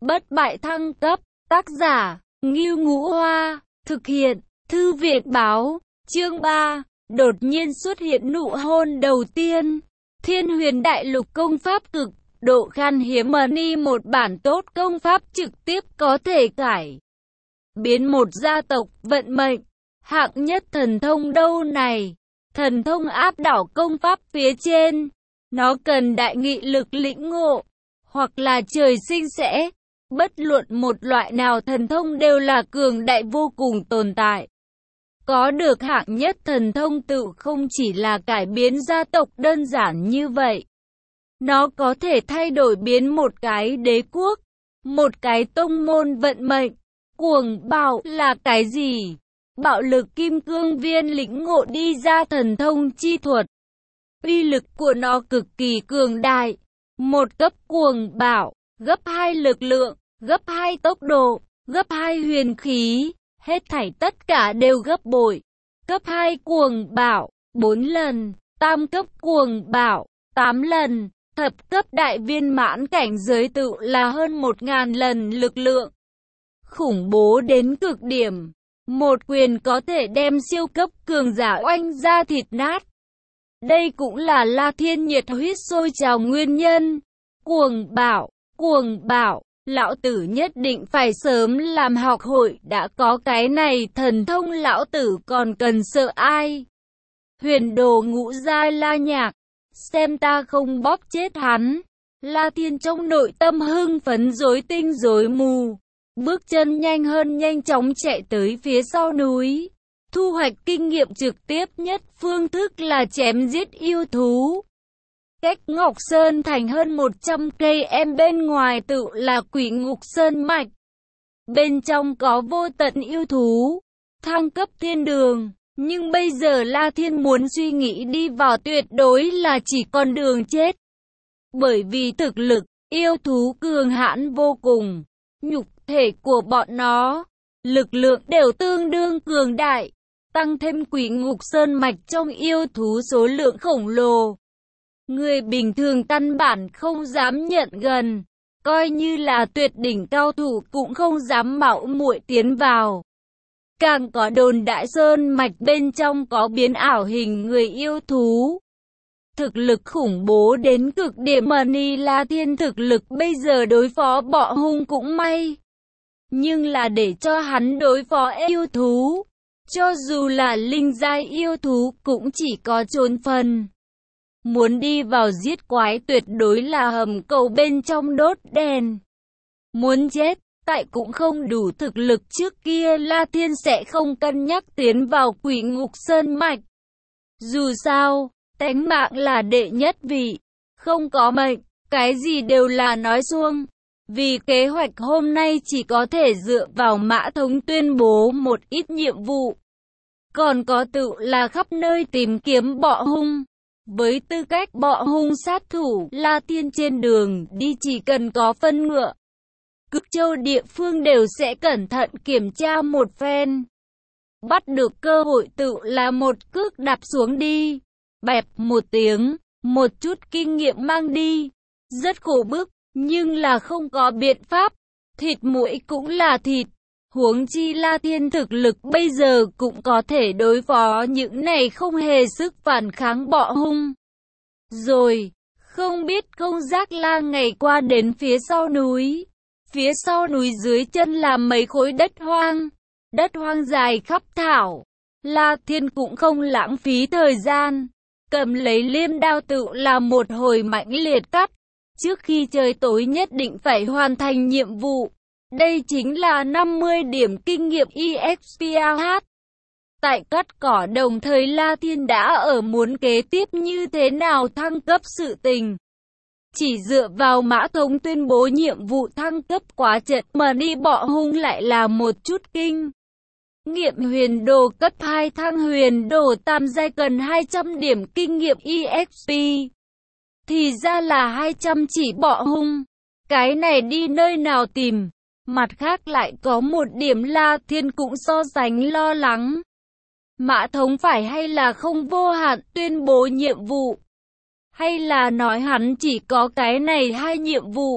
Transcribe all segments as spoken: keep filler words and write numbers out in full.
Bất bại thăng cấp, tác giả, Ngưu Ngũ Hoa, thực hiện, Thư viện báo, chương ba, đột nhiên xuất hiện nụ hôn đầu tiên. Thiên Huyền Đại Lục công pháp cực độ khan hiếm, ni một bản tốt công pháp trực tiếp có thể cải biến một gia tộc vận mệnh. Hạng nhất thần thông đâu này, thần thông áp đảo công pháp phía trên. Nó cần đại nghị lực lĩnh ngộ, hoặc là trời sinh sẽ. Bất luận một loại nào thần thông đều là cường đại vô cùng tồn tại. Có được hạng nhất thần thông tự không chỉ là cải biến gia tộc đơn giản như vậy. Nó có thể thay đổi biến một cái đế quốc, một cái tông môn vận mệnh. Cuồng bạo là cái gì? Bạo lực kim cương viên lĩnh ngộ đi ra thần thông chi thuật. Uy lực của nó cực kỳ cường đại. Một cấp cuồng bạo, gấp hai lực lượng, gấp hai tốc độ, gấp hai huyền khí, hết thảy tất cả đều gấp bội. Cấp hai cuồng bạo, bốn lần, tam cấp cuồng bạo, tám lần, thập cấp đại viên mãn cảnh giới tự là hơn một ngàn lần lực lượng. Khủng bố đến cực điểm, một quyền có thể đem siêu cấp cường giả oanh ra thịt nát. Đây cũng là La Thiên nhiệt huyết sôi trào nguyên nhân. Cuồng bạo, cuồng bạo, lão tử nhất định phải sớm làm học hội, đã có cái này thần thông lão tử còn cần sợ ai. Huyền đồ ngũ giai La Nhạc, xem ta không bóp chết hắn. La Thiên trong nội tâm hưng phấn rối tinh rối mù, bước chân nhanh hơn nhanh chóng chạy tới phía sau núi. Thu hoạch kinh nghiệm trực tiếp nhất phương thức là chém giết yêu thú. Cách Ngọc Sơn thành hơn một trăm cây em bên ngoài tự là Quỷ Ngục Sơn Mạch. Bên trong có vô tận yêu thú, thăng cấp thiên đường. Nhưng bây giờ La Thiên muốn suy nghĩ đi vào tuyệt đối là chỉ con đường chết. Bởi vì thực lực, yêu thú cường hãn vô cùng. Nhục thể của bọn nó, lực lượng đều tương đương cường đại. Tăng thêm Quỷ Ngục Sơn Mạch trong yêu thú số lượng khổng lồ. Người bình thường căn bản không dám nhận gần, coi như là tuyệt đỉnh cao thủ cũng không dám mạo muội tiến vào. Càng có đồn đại sơn mạch bên trong có biến ảo hình người yêu thú. Thực lực khủng bố đến cực điểm, mà ni La Thiên thực lực bây giờ đối phó bọ hung cũng may. Nhưng là để cho hắn đối phó yêu thú, cho dù là linh giai yêu thú cũng chỉ có trốn phần. Muốn đi vào giết quái tuyệt đối là hầm cầu bên trong đốt đèn. Muốn chết, tại cũng không đủ thực lực trước kia La Thiên sẽ không cân nhắc tiến vào Quỷ Ngục Sơn Mạch. Dù sao, tánh mạng là đệ nhất vị, không có mệnh, cái gì đều là nói suông. Vì kế hoạch hôm nay chỉ có thể dựa vào Mã Thống tuyên bố một ít nhiệm vụ. Còn có tự là khắp nơi tìm kiếm bọ hung. Với tư cách bọ hung sát thủ, La Thiên trên đường đi chỉ cần có phân ngựa. Cực châu địa phương đều sẽ cẩn thận kiểm tra một phen. Bắt được cơ hội tự là một cước đạp xuống đi. Bẹp một tiếng, một chút kinh nghiệm mang đi. Rất khổ bức, nhưng là không có biện pháp. Thịt muỗi cũng là thịt. Huống chi La Thiên thực lực bây giờ cũng có thể đối phó những này không hề sức phản kháng bọ hung. Rồi, không biết công giác La ngày qua đến phía sau núi. Phía sau núi dưới chân là mấy khối đất hoang. Đất hoang dài khắp thảo. La Thiên cũng không lãng phí thời gian. Cầm lấy liêm đao tự là một hồi mãnh liệt cắt. Trước khi trời tối nhất định phải hoàn thành nhiệm vụ. Đây chính là năm mươi điểm kinh nghiệm e ích pê a hát. Tại cắt cỏ đồng thời La Thiên đã ở muốn kế tiếp như thế nào thăng cấp sự tình. Chỉ dựa vào Mã Thống tuyên bố nhiệm vụ thăng cấp quá chật mà đi bọ hung lại là một chút kinh nghiệm. Huyền đồ cấp hai thăng huyền đồ tam giai cần hai trăm điểm kinh nghiệm e ích pê. Thì ra là hai trăm chỉ bọ hung. Cái này đi nơi nào tìm? Mặt khác lại có một điểm La Thiên cũng so sánh lo lắng. Mã Thống phải hay là không vô hạn tuyên bố nhiệm vụ? Hay là nói hắn chỉ có cái này hai nhiệm vụ?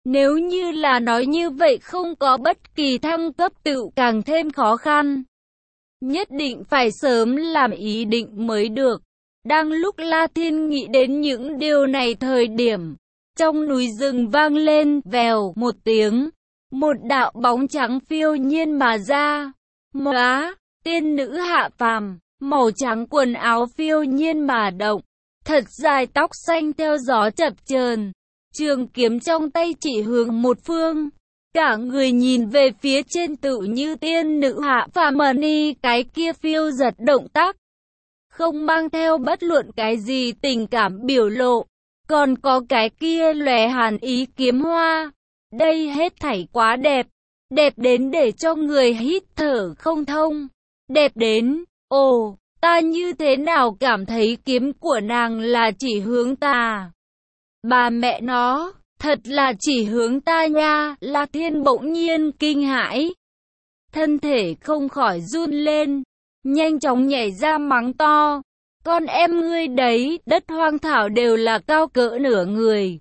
Nếu như là nói như vậy không có bất kỳ thăng cấp tựu càng thêm khó khăn. Nhất định phải sớm làm ý định mới được. Đang lúc La Thiên nghĩ đến những điều này thời điểm, trong núi rừng vang lên vèo một tiếng, một đạo bóng trắng phiêu nhiên mà ra. Móa, tiên nữ hạ phàm, màu trắng quần áo phiêu nhiên mà động, thật dài tóc xanh theo gió chập chờn, trường kiếm trong tay chỉ hướng một phương. Cả người nhìn về phía trên tự như tiên nữ hạ phàm ni cái kia phiêu giật động tác, không mang theo bất luận cái gì tình cảm biểu lộ, còn có cái kia lóe hàn ý kiếm hoa. Đây hết thảy quá đẹp, đẹp đến để cho người hít thở không thông, đẹp đến, ồ, ta như thế nào cảm thấy kiếm của nàng là chỉ hướng ta. Bà mẹ nó, thật là chỉ hướng ta nha. La Thiên bỗng nhiên kinh hãi, thân thể không khỏi run lên, nhanh chóng nhảy ra mắng to, con em ngươi đấy, đất hoang thảo đều là cao cỡ nửa người.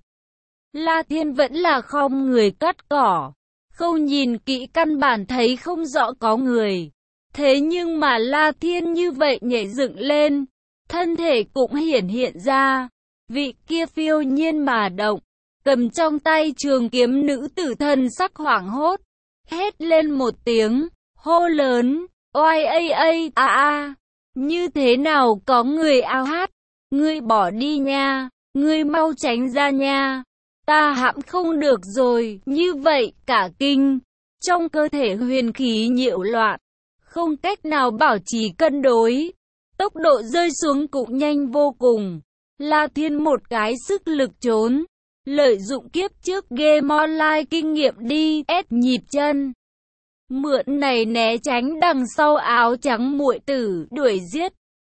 La Thiên vẫn là khom người cắt cỏ, không nhìn kỹ căn bản thấy không rõ có người. Thế nhưng mà La Thiên như vậy nhảy dựng lên, thân thể cũng hiển hiện ra, vị kia phiêu nhiên mà động, cầm trong tay trường kiếm nữ tử thần sắc hoảng hốt, hét lên một tiếng, hô lớn, oai a a a a, như thế nào có người ao hát, ngươi bỏ đi nha, ngươi mau tránh ra nha, ta hãm không được rồi. Như vậy cả kinh, trong cơ thể huyền khí nhiễu loạn, không cách nào bảo trì cân đối, tốc độ rơi xuống cũng nhanh vô cùng. La Thiên một cái sức lực trốn, lợi dụng kiếp trước game online kinh nghiệm đi ép nhịp chân, mượn này né tránh đằng sau áo trắng muội tử đuổi giết.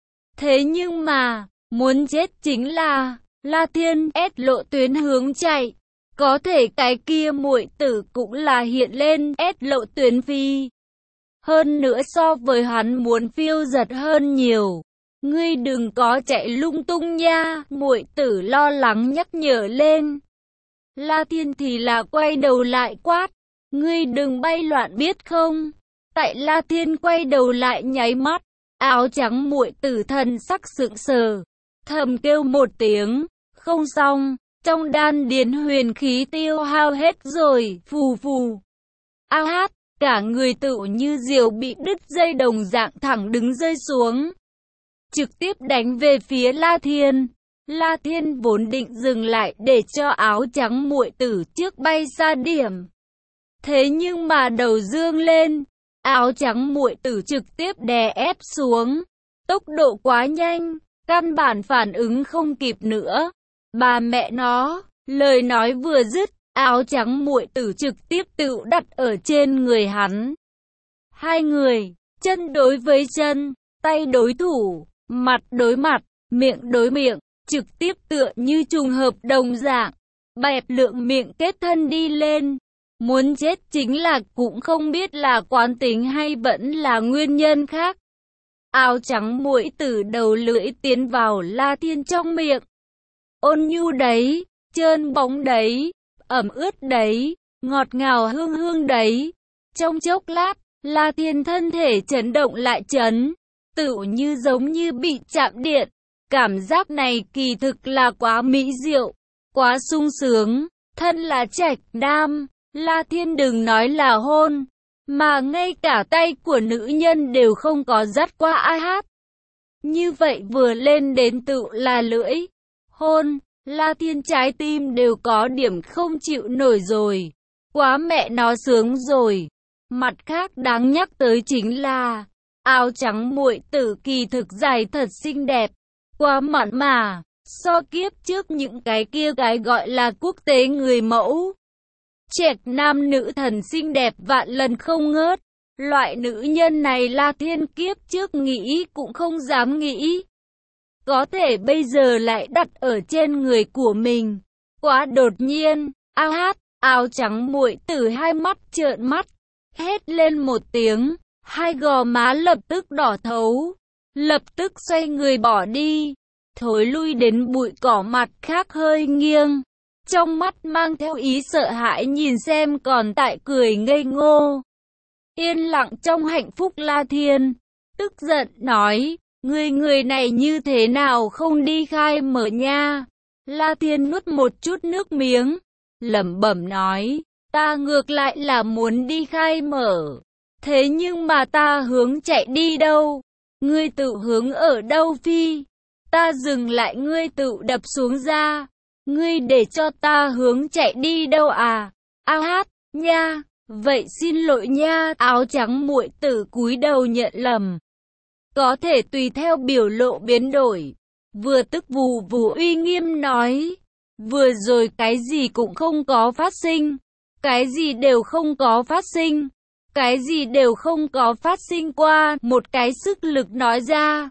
Thế nhưng mà, muốn chết chính là, La Thiên ép lộ tuyến hướng chạy, có thể cái kia muội tử cũng là hiện lên ép lộ tuyến phi. Hơn nữa so với hắn muốn phiêu giật hơn nhiều. Ngươi đừng có chạy lung tung nha, muội tử lo lắng nhắc nhở lên. La Thiên thì là quay đầu lại quát, ngươi đừng bay loạn biết không? Tại La Thiên quay đầu lại nháy mắt, áo trắng muội tử thần sắc sững sờ, thầm kêu một tiếng, không xong, trong đan điền huyền khí tiêu hao hết rồi, phù phù. A hát, cả người tự như diều bị đứt dây đồng dạng thẳng đứng rơi xuống, trực tiếp đánh về phía La Thiên. La Thiên vốn định dừng lại để cho áo trắng muội tử trước bay xa điểm. Thế nhưng mà đầu dương lên, áo trắng muội tử trực tiếp đè ép xuống. Tốc độ quá nhanh, căn bản phản ứng không kịp nữa. Bà mẹ nó, lời nói vừa dứt, áo trắng muội tử trực tiếp tự đặt ở trên người hắn. Hai người, chân đối với chân, tay đối thủ, mặt đối mặt, miệng đối miệng, trực tiếp tựa như trùng hợp đồng dạng, bẹp lượng miệng kết thân đi lên. Muốn chết chính là cũng không biết là quán tính hay vẫn là nguyên nhân khác. Áo trắng muội tử đầu lưỡi tiến vào La Thiên trong miệng. Ôn nhu đấy, trơn bóng đấy, ẩm ướt đấy, ngọt ngào hương hương đấy. Trong chốc lát, La Thiên thân thể chấn động lại chấn, tựu như giống như bị chạm điện. Cảm giác này kỳ thực là quá mỹ diệu, quá sung sướng. Thân là trạch nam, La Thiên đừng nói là hôn, mà ngay cả tay của nữ nhân đều không có dắt qua ai hát. Như vậy vừa lên đến tựu là lưỡi hôn, La Thiên trái tim đều có điểm không chịu nổi rồi. Quá mẹ nó sướng rồi. Mặt khác đáng nhắc tới chính là áo trắng muội tử kỳ thực dài thật xinh đẹp, quá mặn mà, so kiếp trước những cái kia cái gọi là quốc tế người mẫu. Trạch nam nữ thần xinh đẹp vạn lần không ngớt. Loại nữ nhân này La Thiên kiếp trước nghĩ cũng không dám nghĩ. Có thể bây giờ lại đặt ở trên người của mình. Quá đột nhiên, a hát, áo trắng muội tử hai mắt trợn mắt, hét lên một tiếng, hai gò má lập tức đỏ thấu, lập tức xoay người bỏ đi, thối lui đến bụi cỏ mặt khác hơi nghiêng. trong mắt mang theo ý sợ hãi nhìn xem còn tại cười ngây ngô. Yên lặng trong hạnh phúc La Thiên, tức giận nói, người người này như thế nào không đi khai mở nha. La Thiên nuốt một chút nước miếng, lẩm bẩm nói, ta ngược lại là muốn đi khai mở. Thế nhưng mà ta hướng chạy đi đâu? Ngươi tự hướng ở đâu phi? Ta dừng lại ngươi tự đập xuống ra. Ngươi để cho ta hướng chạy đi đâu à? A hát, nha, vậy xin lỗi nha. Áo trắng muội tử cúi đầu nhận lầm. Có thể tùy theo biểu lộ biến đổi. Vừa tức vù vù uy nghiêm nói. Vừa rồi cái gì cũng không có phát sinh. Cái gì đều không có phát sinh. Cái gì đều không có phát sinh qua. Một cái sức lực nói ra.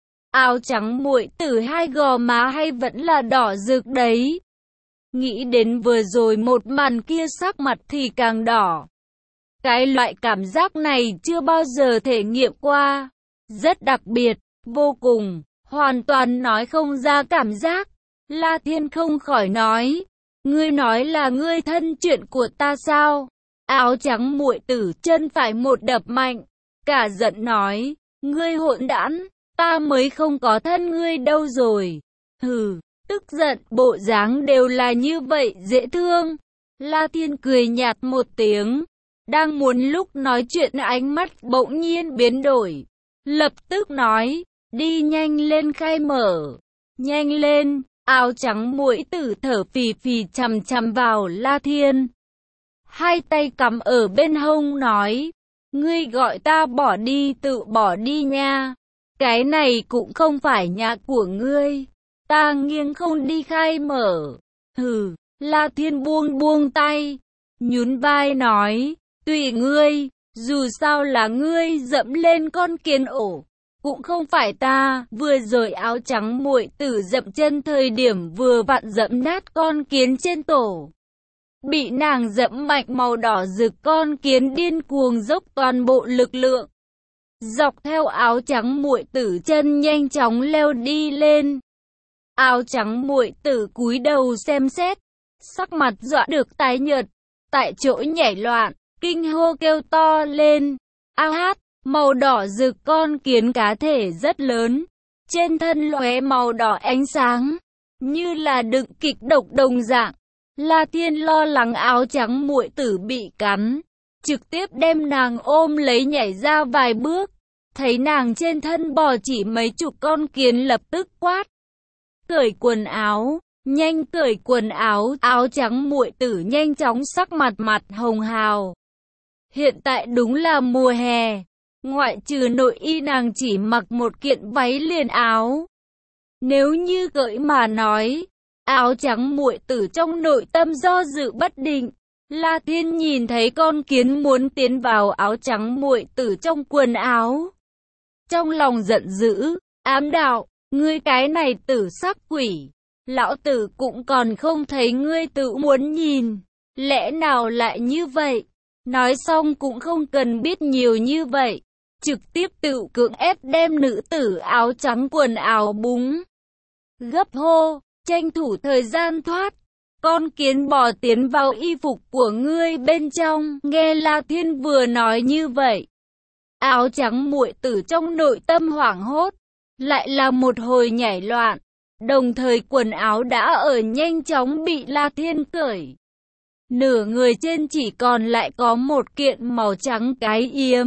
Áo trắng muội tử hai gò má hay vẫn là đỏ rực đấy. Nghĩ đến vừa rồi một màn kia sắc mặt thì càng đỏ. Cái loại cảm giác này chưa bao giờ thể nghiệm qua. Rất đặc biệt, vô cùng, hoàn toàn nói không ra cảm giác. La Thiên không khỏi nói. Ngươi nói là ngươi thân chuyện của ta sao? Áo trắng muội tử chân phải một đập mạnh. Cả giận nói. Ngươi hỗn đản, ta mới không có thân ngươi đâu rồi. Hừ, tức giận, bộ dáng đều là như vậy dễ thương. La Thiên cười nhạt một tiếng. Đang muốn lúc nói chuyện ánh mắt bỗng nhiên biến đổi. Lập tức nói, đi nhanh lên khai mở. Nhanh lên, áo trắng muội tử thở phì phì chằm chằm vào La Thiên. Hai tay cắm ở bên hông nói, ngươi gọi ta bỏ đi tự bỏ đi nha. Cái này cũng không phải nhà của ngươi. Ta nghiêng không đi khai mở. Hừ, La Thiên buông buông tay, nhún vai nói, tùy ngươi, dù sao là ngươi dẫm lên con kiến ổ, cũng không phải ta. Vừa rồi áo trắng muội tử dậm chân thời điểm vừa vặn dẫm nát con kiến trên tổ. Bị nàng dẫm mạnh màu đỏ rực con kiến điên cuồng dốc toàn bộ lực lượng. Dọc theo áo trắng muội tử chân nhanh chóng leo đi lên. Áo trắng muội tử cúi đầu xem xét, sắc mặt dọa được tái nhợt, tại chỗ nhảy loạn, kinh hô kêu to lên. A hát, màu đỏ rực con kiến cá thể rất lớn, trên thân lóe màu đỏ ánh sáng, như là đựng kịch độc đồng dạng. La Thiên lo lắng áo trắng muội tử bị cắn, trực tiếp đem nàng ôm lấy nhảy ra vài bước, thấy nàng trên thân bò chỉ mấy chục con kiến lập tức quát. Cởi quần áo, nhanh cởi quần áo. Áo trắng muội tử nhanh chóng sắc mặt mặt hồng hào. Hiện tại đúng là mùa hè, ngoại trừ nội y nàng chỉ mặc một kiện váy liền áo. Nếu như cởi mà nói, áo trắng muội tử trong nội tâm do dự bất định. La Thiên nhìn thấy con kiến muốn tiến vào áo trắng muội tử trong quần áo. Trong lòng giận dữ, ám đạo, ngươi cái này tử sắc quỷ, lão tử cũng còn không thấy ngươi tự muốn nhìn, lẽ nào lại như vậy? Nói xong cũng không cần biết nhiều như vậy, trực tiếp tự cưỡng ép đem nữ tử áo trắng quần áo búng. Gấp hô, tranh thủ thời gian thoát, con kiến bò tiến vào y phục của ngươi bên trong. Nghe La Thiên vừa nói như vậy, áo trắng muội tử trong nội tâm hoảng hốt, lại là một hồi nhảy loạn, đồng thời quần áo đã ở nhanh chóng bị La Thiên cởi. Nửa người trên chỉ còn lại có một kiện màu trắng cái yếm.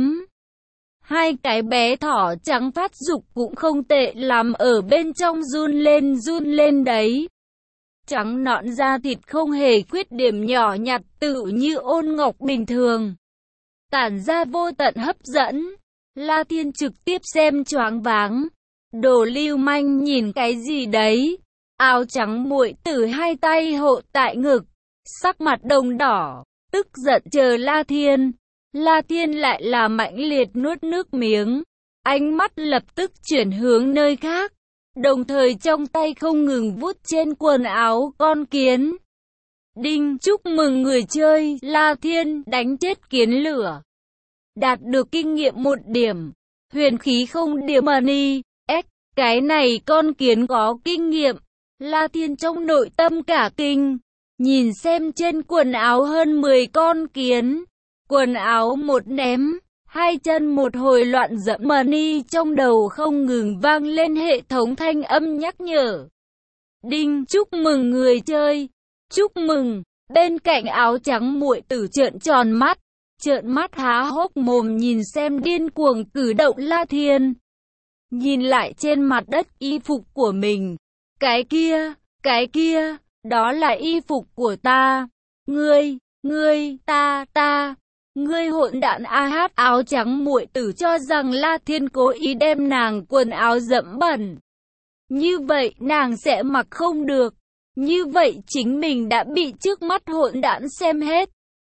Hai cái bé thỏ trắng phát dục cũng không tệ làm ở bên trong run lên run lên đấy. Trắng nõn da thịt không hề khuyết điểm nhỏ nhặt tự như ôn ngọc bình thường. Tản ra vô tận hấp dẫn. La Thiên trực tiếp xem choáng váng. Đồ lưu manh nhìn cái gì đấy? Áo trắng muội tử hai tay hộ tại ngực, sắc mặt đồng đỏ, tức giận chờ La Thiên. La Thiên lại là mãnh liệt nuốt nước miếng, ánh mắt lập tức chuyển hướng nơi khác, đồng thời trong tay không ngừng vuốt trên quần áo con kiến. Đinh, chúc mừng người chơi, La Thiên đánh chết kiến lửa. Đạt được kinh nghiệm một điểm, huyền khí không điểm money, s, cái này con kiến có kinh nghiệm. La Thiên trong nội tâm cả kinh, nhìn xem trên quần áo hơn mười con kiến. Quần áo một ném, hai chân một hồi loạn dẫm mà ni trong đầu không ngừng vang lên hệ thống thanh âm nhắc nhở. Đinh, chúc mừng người chơi, chúc mừng. Bên cạnh áo trắng muội tử trợn tròn mắt, trợn mắt há hốc mồm nhìn xem điên cuồng cử động La Thiên. Nhìn lại trên mặt đất y phục của mình. Cái kia, cái kia, đó là y phục của ta. Ngươi, ngươi, ta, ta. Ngươi hỗn đản a hát. Áo trắng muội tử cho rằng La Thiên cố ý đem nàng quần áo dẫm bẩn. Như vậy nàng sẽ mặc không được. Như vậy chính mình đã bị trước mắt hỗn đản xem hết.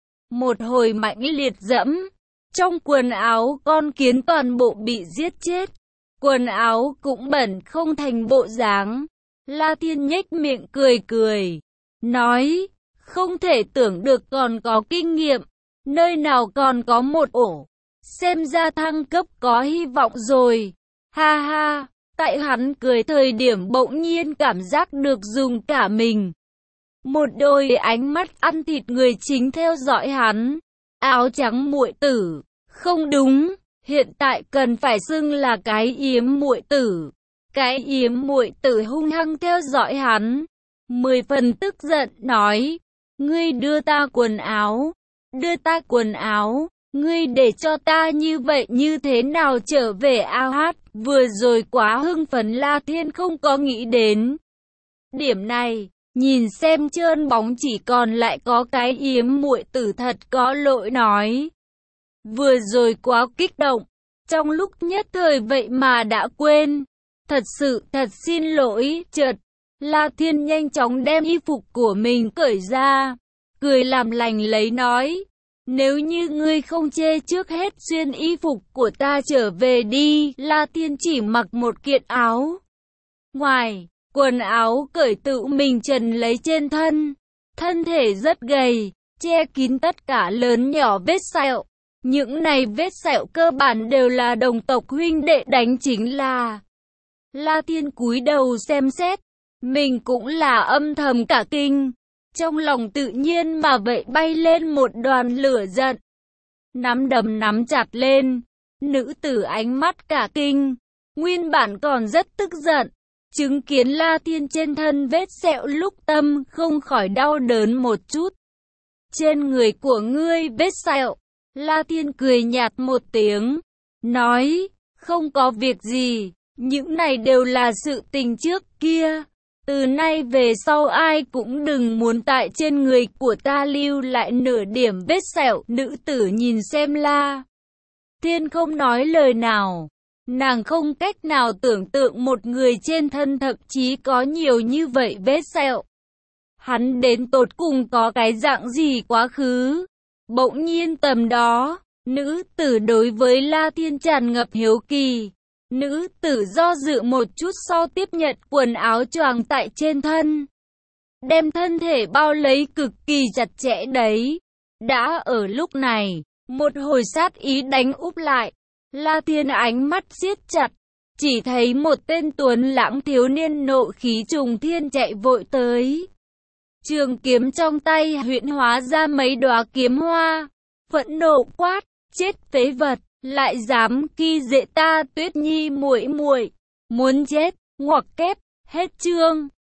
Một hồi mãnh liệt dẫm. Trong quần áo con kiến toàn bộ bị giết chết. Quần áo cũng bẩn không thành bộ dáng. La Thiên nhếch miệng cười cười. Nói, không thể tưởng được còn có kinh nghiệm. Nơi nào còn có một ổ. Xem ra thăng cấp có hy vọng rồi. Ha ha, tại hắn cười thời điểm bỗng nhiên cảm giác được dùng cả mình. Một đôi ánh mắt ăn thịt người chính theo dõi hắn. Áo trắng muội tử, không đúng, hiện tại cần phải xưng là cái yếm muội tử. Cái yếm muội tử hung hăng theo dõi hắn. Mười phần tức giận nói, ngươi đưa ta quần áo. Đưa ta quần áo, ngươi để cho ta như vậy như thế nào trở về a hát, vừa rồi quá hưng phấn La Thiên không có nghĩ đến. Điểm này, nhìn xem trơn bóng chỉ còn lại có cái yếm muội tử thật có lỗi nói. Vừa rồi quá kích động, trong lúc nhất thời vậy mà đã quên. Thật sự thật xin lỗi, chợt, La Thiên nhanh chóng đem y phục của mình cởi ra. Cười làm lành lấy nói, nếu như ngươi không chê trước hết xuyên y phục của ta trở về đi. La Thiên chỉ mặc một kiện áo. Ngoài, quần áo cởi tự mình trần lấy trên thân. Thân thể rất gầy, che kín tất cả lớn nhỏ vết sẹo. Những này vết sẹo cơ bản đều là đồng tộc huynh đệ đánh chính là. La Thiên cúi đầu xem xét, mình cũng là âm thầm cả kinh. Trong lòng tự nhiên mà vậy bay lên một đoàn lửa giận. Nắm đấm nắm chặt lên. Nữ tử ánh mắt cả kinh. Nguyên bản còn rất tức giận. Chứng kiến La Thiên trên thân vết sẹo lúc tâm không khỏi đau đớn một chút. Trên người của ngươi vết sẹo. La Thiên cười nhạt một tiếng. Nói, không có việc gì. Những này đều là sự tình trước kia. Từ nay về sau ai cũng đừng muốn tại trên người của ta lưu lại nửa điểm vết sẹo. Nữ tử nhìn xem La Thiên không nói lời nào. Nàng không cách nào tưởng tượng một người trên thân thậm chí có nhiều như vậy vết sẹo. Hắn đến tột cùng có cái dạng gì quá khứ. Bỗng nhiên tầm đó, nữ tử đối với La Thiên tràn ngập hiếu kỳ. Nữ tử do dự một chút sau tiếp nhận quần áo choàng tại trên thân. Đem thân thể bao lấy cực kỳ chặt chẽ đấy. Đã ở lúc này, một hồi sát ý đánh úp lại. La Thiên ánh mắt siết chặt. Chỉ thấy một tên tuấn lãng thiếu niên nộ khí trùng thiên chạy vội tới. Trường kiếm trong tay huyễn hóa ra mấy đóa kiếm hoa. Phẫn nộ quát, chết phế vật. Lại dám khi dễ ta Tuyết Nhi muội muội, muốn chết, ngoặc kép, hết chương.